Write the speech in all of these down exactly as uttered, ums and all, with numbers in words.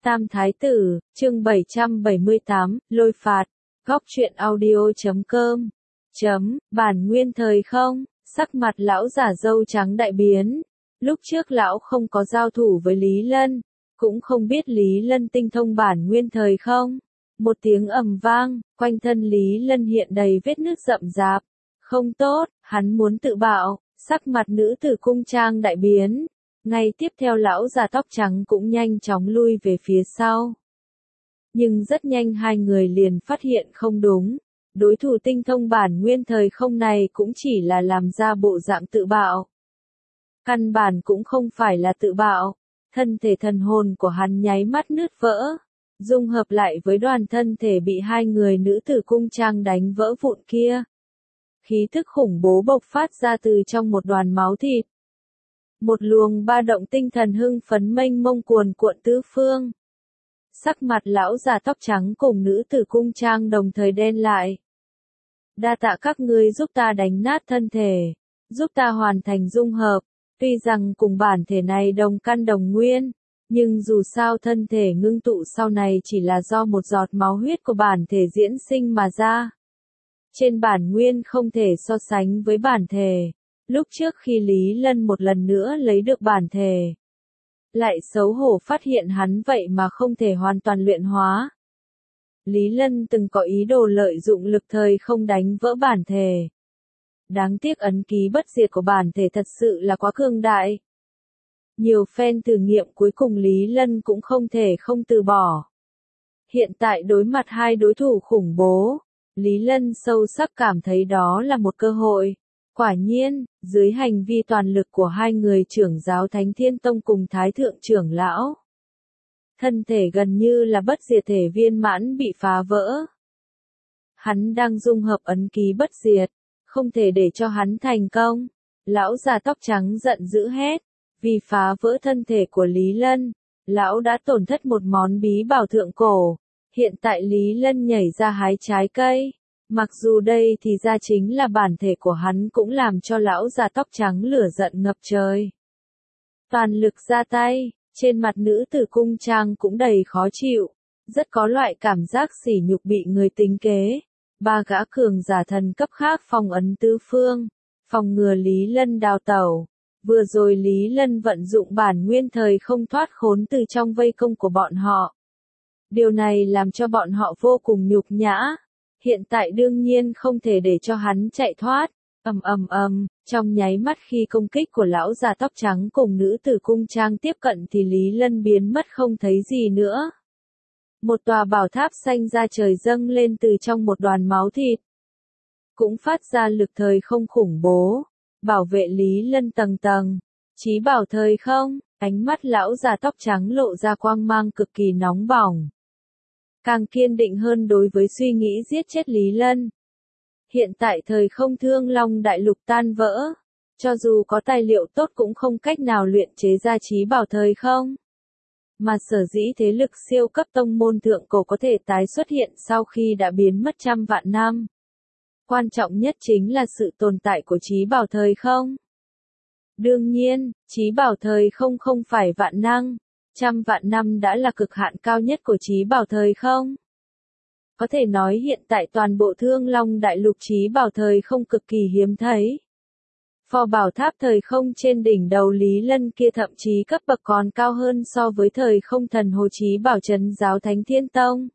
Tam Thái Tử, chương bảy trăm bảy mươi tám, Lôi phạt, góc truyện audio chấm com, chấm, bản nguyên thời không, sắc mặt lão giả râu trắng đại biến. Lúc trước lão không có giao thủ với Lý Lân, cũng không biết Lý Lân tinh thông bản nguyên thời không. Một tiếng ầm vang, quanh thân Lý Lân hiện đầy vết nứt rậm rạp. Không tốt, hắn muốn tự bạo, sắc mặt nữ tử cung trang đại biến. Ngay tiếp theo lão già tóc trắng cũng nhanh chóng lui về phía sau. Nhưng rất nhanh hai người liền phát hiện không đúng. Đối thủ tinh thông bản nguyên thời không này cũng chỉ là làm ra bộ dạng tự bạo. Căn bản cũng không phải là tự bạo. Thân thể thần hồn của hắn nháy mắt nứt vỡ. Dung hợp lại với đoàn thân thể bị hai người nữ tử cung trang đánh vỡ vụn kia. Khí thức khủng bố bộc phát ra từ trong một đoàn máu thịt. Một luồng ba động tinh thần hưng phấn mênh mông cuồn cuộn tứ phương. Sắc mặt lão già tóc trắng cùng nữ tử cung trang đồng thời đen lại. Đa tạ các ngươi giúp ta đánh nát thân thể, giúp ta hoàn thành dung hợp. Tuy rằng cùng bản thể này đồng căn đồng nguyên, nhưng dù sao thân thể ngưng tụ sau này chỉ là do một giọt máu huyết của bản thể diễn sinh mà ra. Trên bản nguyên không thể so sánh với bản thể. Lúc trước khi Lý Lân một lần nữa lấy được bản thể, lại xấu hổ phát hiện hắn vậy mà không thể hoàn toàn luyện hóa. Lý Lân từng có ý đồ lợi dụng lực thời không đánh vỡ bản thể. Đáng tiếc ấn ký bất diệt của bản thể thật sự là quá cường đại. Nhiều phen thử nghiệm cuối cùng Lý Lân cũng không thể không từ bỏ. Hiện tại đối mặt hai đối thủ khủng bố, Lý Lân sâu sắc cảm thấy đó là một cơ hội. Quả nhiên, dưới hành vi toàn lực của hai người trưởng giáo Thánh Thiên Tông cùng Thái Thượng trưởng lão, thân thể gần như là bất diệt thể viên mãn bị phá vỡ. Hắn đang dung hợp ấn ký bất diệt, không thể để cho hắn thành công. Lão già tóc trắng giận dữ hét, vì phá vỡ thân thể của Lý Lân, lão đã tổn thất một món bí bảo thượng cổ. Hiện tại Lý Lân nhảy ra hái trái cây. Mặc dù đây thì ra chính là bản thể của hắn cũng làm cho lão già tóc trắng lửa giận ngập trời. Toàn lực ra tay, trên mặt nữ tử cung trang cũng đầy khó chịu, rất có loại cảm giác sỉ nhục bị người tính kế. Ba gã cường giả thần cấp khác phong ấn tứ phương, phòng ngừa Lý Lân đào tẩu. Vừa rồi Lý Lân vận dụng bản nguyên thời không thoát khốn từ trong vây công của bọn họ. Điều này làm cho bọn họ vô cùng nhục nhã. Hiện tại đương nhiên không thể để cho hắn chạy thoát. Ầm ầm ầm, trong nháy mắt khi công kích của lão già tóc trắng cùng nữ tử cung trang tiếp cận thì Lý Lân biến mất không thấy gì nữa. Một tòa bảo tháp xanh ra trời dâng lên từ trong một đoàn máu thịt. Cũng phát ra lực thời không khủng bố, bảo vệ Lý Lân tầng tầng. Chí bảo thời không, ánh mắt lão già tóc trắng lộ ra quang mang cực kỳ nóng bỏng. Càng kiên định hơn đối với suy nghĩ giết chết Lý Lân. Hiện tại thời không thương long đại lục tan vỡ. Cho dù có tài liệu tốt cũng không cách nào luyện chế ra chí bảo thời không. Mà sở dĩ thế lực siêu cấp tông môn thượng cổ có thể tái xuất hiện sau khi đã biến mất trăm vạn năm. Quan trọng nhất chính là sự tồn tại của chí bảo thời không. Đương nhiên, chí bảo thời không không phải vạn năng. Trăm vạn năm đã là cực hạn cao nhất của chí bảo thời không. Có thể nói hiện tại toàn bộ thương long đại lục chí bảo thời không cực kỳ hiếm thấy. Phò bảo tháp thời không trên đỉnh đầu Lý Lân kia thậm chí cấp bậc còn cao hơn so với thời không thần hồ chí bảo trấn giáo Thánh Thiên Tông.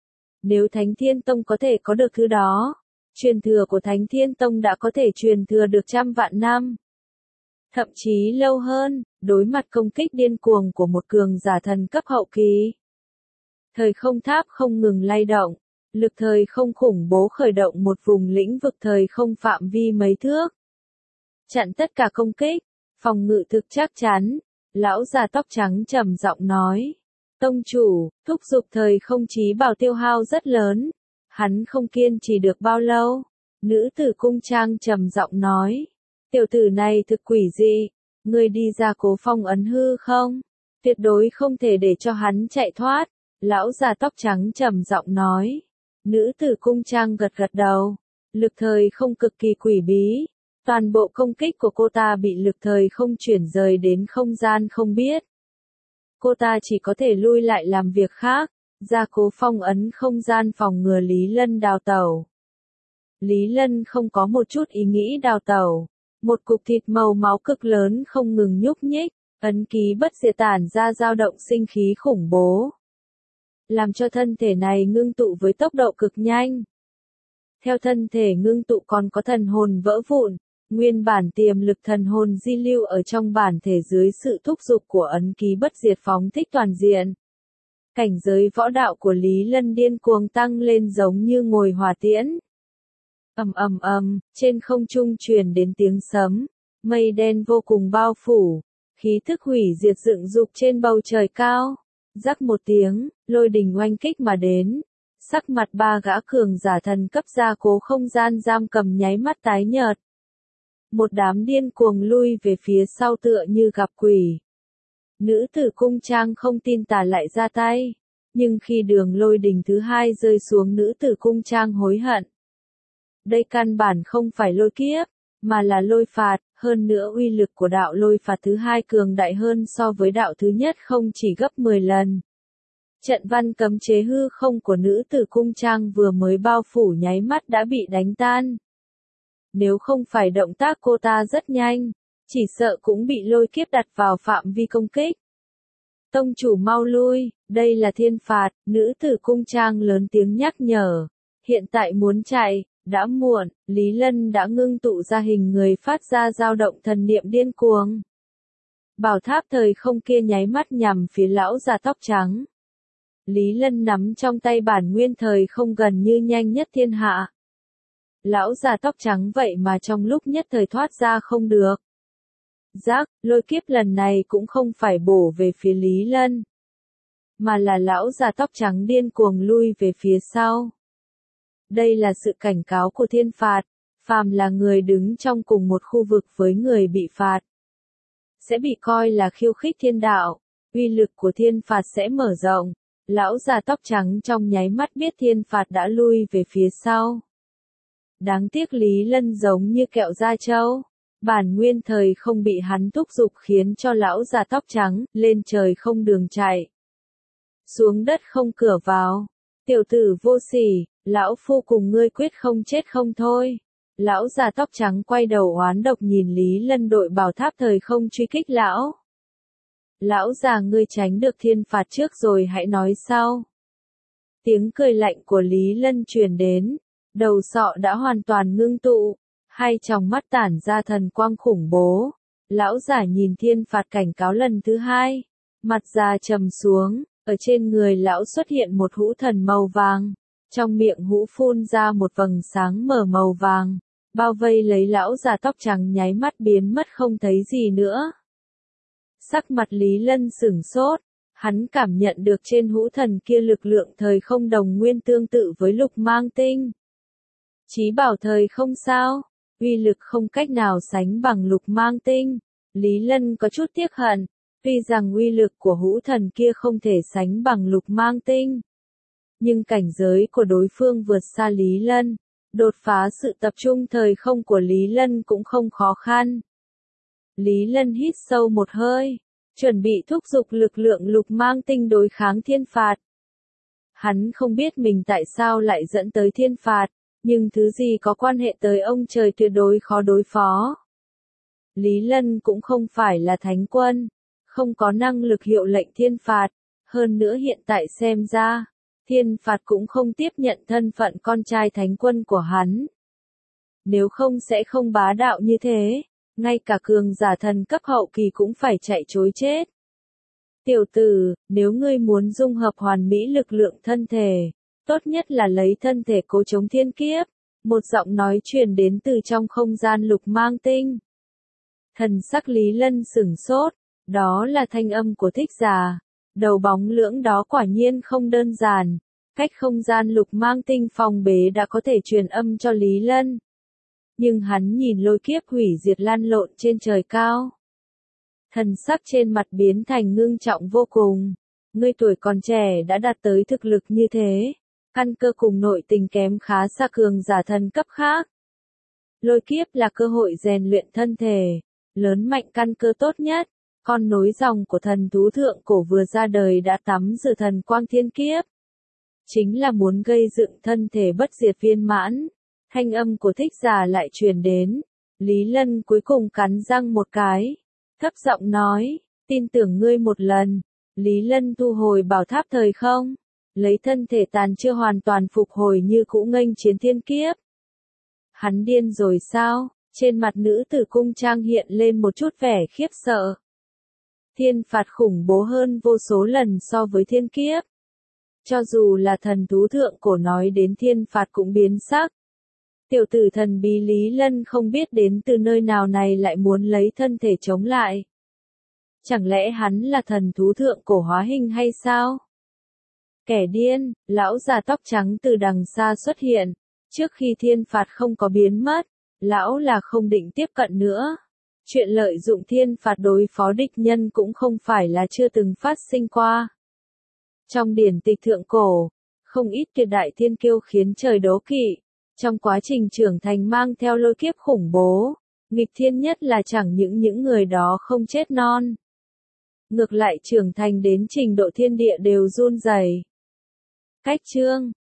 Nếu Thánh Thiên Tông có thể có được thứ đó, truyền thừa của Thánh Thiên Tông đã có thể truyền thừa được trăm vạn năm. Thậm chí lâu hơn, đối mặt công kích điên cuồng của một cường giả thần cấp hậu kỳ. Thời không tháp không ngừng lay động, lực thời không khủng bố khởi động một vùng lĩnh vực thời không phạm vi mấy thước. Chặn tất cả công kích, phòng ngự thực chắc chắn, lão già tóc trắng trầm giọng nói. Tông chủ, thúc giục thời không chí bảo tiêu hao rất lớn, hắn không kiên trì được bao lâu. Nữ tử cung trang trầm giọng nói. Tiểu tử này thực quỷ dị, ngươi đi ra cố phong ấn hư không? Tuyệt đối không thể để cho hắn chạy thoát. Lão già tóc trắng trầm giọng nói. Nữ tử cung trang gật gật đầu. Lực thời không cực kỳ quỷ bí. Toàn bộ công kích của cô ta bị lực thời không chuyển rời đến không gian không biết. cô ta chỉ có thể lui lại làm việc khác, gia cố phong ấn không gian phòng ngừa Lý Lân đào tẩu. Lý Lân không có một chút ý nghĩ đào tẩu. Một cục thịt màu máu cực lớn không ngừng nhúc nhích, ấn ký bất diệt tản ra dao động sinh khí khủng bố, làm cho thân thể này ngưng tụ với tốc độ cực nhanh. Theo thân thể ngưng tụ còn có thần hồn vỡ vụn, nguyên bản tiềm lực thần hồn di lưu ở trong bản thể dưới sự thúc giục của ấn ký bất diệt phóng thích toàn diện. Cảnh giới võ đạo của Lý Lân điên cuồng tăng lên giống như ngồi hỏa tiễn. Ầm ầm ầm, trên không trung truyền đến tiếng sấm, mây đen vô cùng bao phủ, khí thức hủy diệt dựng dục trên bầu trời cao. Rắc một tiếng, lôi đình oanh kích mà đến. Sắc mặt ba gã cường giả thần cấp gia cố không gian giam cầm nháy mắt tái nhợt. Một đám điên cuồng lui về phía sau tựa như gặp quỷ. Nữ tử cung trang không tin tà lại ra tay. Nhưng khi đường lôi đình thứ hai rơi xuống, nữ tử cung trang hối hận. Đây căn bản không phải lôi kiếp, mà là lôi phạt, hơn nữa uy lực của đạo lôi phạt thứ hai cường đại hơn so với đạo thứ nhất không chỉ gấp mười lần. Trận văn cấm chế hư không của nữ tử cung trang vừa mới bao phủ nháy mắt đã bị đánh tan. Nếu không phải động tác cô ta rất nhanh, chỉ sợ cũng bị lôi kiếp đặt vào phạm vi công kích. Tông chủ mau lui, đây là thiên phạt, nữ tử cung trang lớn tiếng nhắc nhở. Hiện tại muốn chạy, đã muộn, Lý Lân đã ngưng tụ ra hình người phát ra dao động thần niệm điên cuồng. Bảo tháp thời không kia nháy mắt nhằm phía lão già tóc trắng. Lý Lân nắm trong tay bản nguyên thời không gần như nhanh nhất thiên hạ. Lão già tóc trắng vậy mà trong lúc nhất thời thoát ra không được. Giác, lôi kiếp lần này cũng không phải bổ về phía Lý Lân, mà là lão già tóc trắng điên cuồng lui về phía sau. Đây là sự cảnh cáo của thiên phạt, phàm là người đứng trong cùng một khu vực với người bị phạt, sẽ bị coi là khiêu khích thiên đạo, uy lực của thiên phạt sẽ mở rộng. Lão già tóc trắng trong nháy mắt biết thiên phạt đã lui về phía sau. Đáng tiếc Lý Lân giống như kẹo da trâu, bản nguyên thời không bị hắn thúc giục khiến cho lão già tóc trắng lên trời không đường chạy, xuống đất không cửa vào. Tiểu tử vô sỉ, lão phu cùng ngươi quyết không chết không thôi. Lão già tóc trắng quay đầu oán độc nhìn Lý Lân đội bảo tháp thời không truy kích lão. Lão già ngươi tránh được thiên phạt trước rồi hãy nói sau. Tiếng cười lạnh của Lý Lân truyền đến, đầu sọ đã hoàn toàn ngưng tụ, hai tròng mắt tản ra thần quang khủng bố. Lão già nhìn thiên phạt cảnh cáo lần thứ hai, mặt già trầm xuống, ở trên người lão xuất hiện một hũ thần màu vàng, trong miệng hũ phun ra một vầng sáng mờ màu vàng, bao vây lấy lão già tóc trắng nháy mắt biến mất không thấy gì nữa. Sắc mặt Lý Lân sửng sốt, hắn cảm nhận được trên hũ thần kia lực lượng thời không đồng nguyên tương tự với lục mang tinh. Chí bảo thời không sao, uy lực không cách nào sánh bằng lục mang tinh. Lý Lân có chút tiếc hận, tuy rằng uy lực của hũ thần kia không thể sánh bằng lục mang tinh, nhưng cảnh giới của đối phương vượt xa Lý Lân, đột phá sự tập trung thời không của Lý Lân cũng không khó khăn. Lý Lân hít sâu một hơi, chuẩn bị thúc giục lực lượng lục mang tinh đối kháng thiên phạt. Hắn không biết mình tại sao lại dẫn tới thiên phạt, nhưng thứ gì có quan hệ tới ông trời tuyệt đối khó đối phó. Lý Lân cũng không phải là thánh quân, không có năng lực hiệu lệnh thiên phạt, hơn nữa hiện tại xem ra, thiên phạt cũng không tiếp nhận thân phận con trai thánh quân của hắn. Nếu không sẽ không bá đạo như thế, ngay cả cường giả thần cấp hậu kỳ cũng phải chạy trối chết. Tiểu tử, nếu ngươi muốn dung hợp hoàn mỹ lực lượng thân thể, tốt nhất là lấy thân thể cố chống thiên kiếp. Một giọng nói truyền đến từ trong không gian lục mang tinh. Thần sắc Lý Lân sửng sốt, đó là thanh âm của thích giả. Đầu bóng lưỡng đó quả nhiên không đơn giản, cách không gian lục mang tinh phòng bế đã có thể truyền âm cho Lý Lân. Nhưng hắn nhìn lôi kiếp hủy diệt lan lộn trên trời cao. Thần sắc trên mặt biến thành ngưng trọng vô cùng. Ngươi tuổi còn trẻ đã đạt tới thực lực như thế, căn cơ cùng nội tình kém khá xa cường giả thần cấp khác. Lôi kiếp là cơ hội rèn luyện thân thể, lớn mạnh căn cơ tốt nhất, con nối dòng của thần thú thượng cổ vừa ra đời đã tắm rửa thần quang thiên kiếp. Chính là muốn gây dựng thân thể bất diệt viên mãn. Thanh âm của Thích Giả lại truyền đến. Lý Lân cuối cùng cắn răng một cái. Thấp giọng nói, tin tưởng ngươi một lần. Lý Lân thu hồi bảo tháp thời không. Lấy thân thể tàn chưa hoàn toàn phục hồi như cũ nghênh chiến thiên kiếp. Hắn điên rồi sao? Trên mặt nữ tử cung trang hiện lên một chút vẻ khiếp sợ. Thiên phạt khủng bố hơn vô số lần so với thiên kiếp. Cho dù là thần thú thượng cổ nói đến thiên phạt cũng biến sắc. Tiểu tử thần bí Lý Lân không biết đến từ nơi nào này lại muốn lấy thân thể chống lại. Chẳng lẽ hắn là thần thú thượng cổ hóa hình hay sao? Kẻ điên, lão già tóc trắng từ đằng xa xuất hiện. Trước khi thiên phạt không có biến mất, lão là không định tiếp cận nữa. Chuyện lợi dụng thiên phạt đối phó địch nhân cũng không phải là chưa từng phát sinh qua. Trong điển tịch thượng cổ, không ít tuyệt đại thiên kiêu khiến trời đố kỵ. Trong quá trình trưởng thành mang theo lôi kiếp khủng bố, nghịch thiên nhất là chẳng những những người đó không chết non. Ngược lại trưởng thành đến trình độ thiên địa đều run rẩy. Cách chương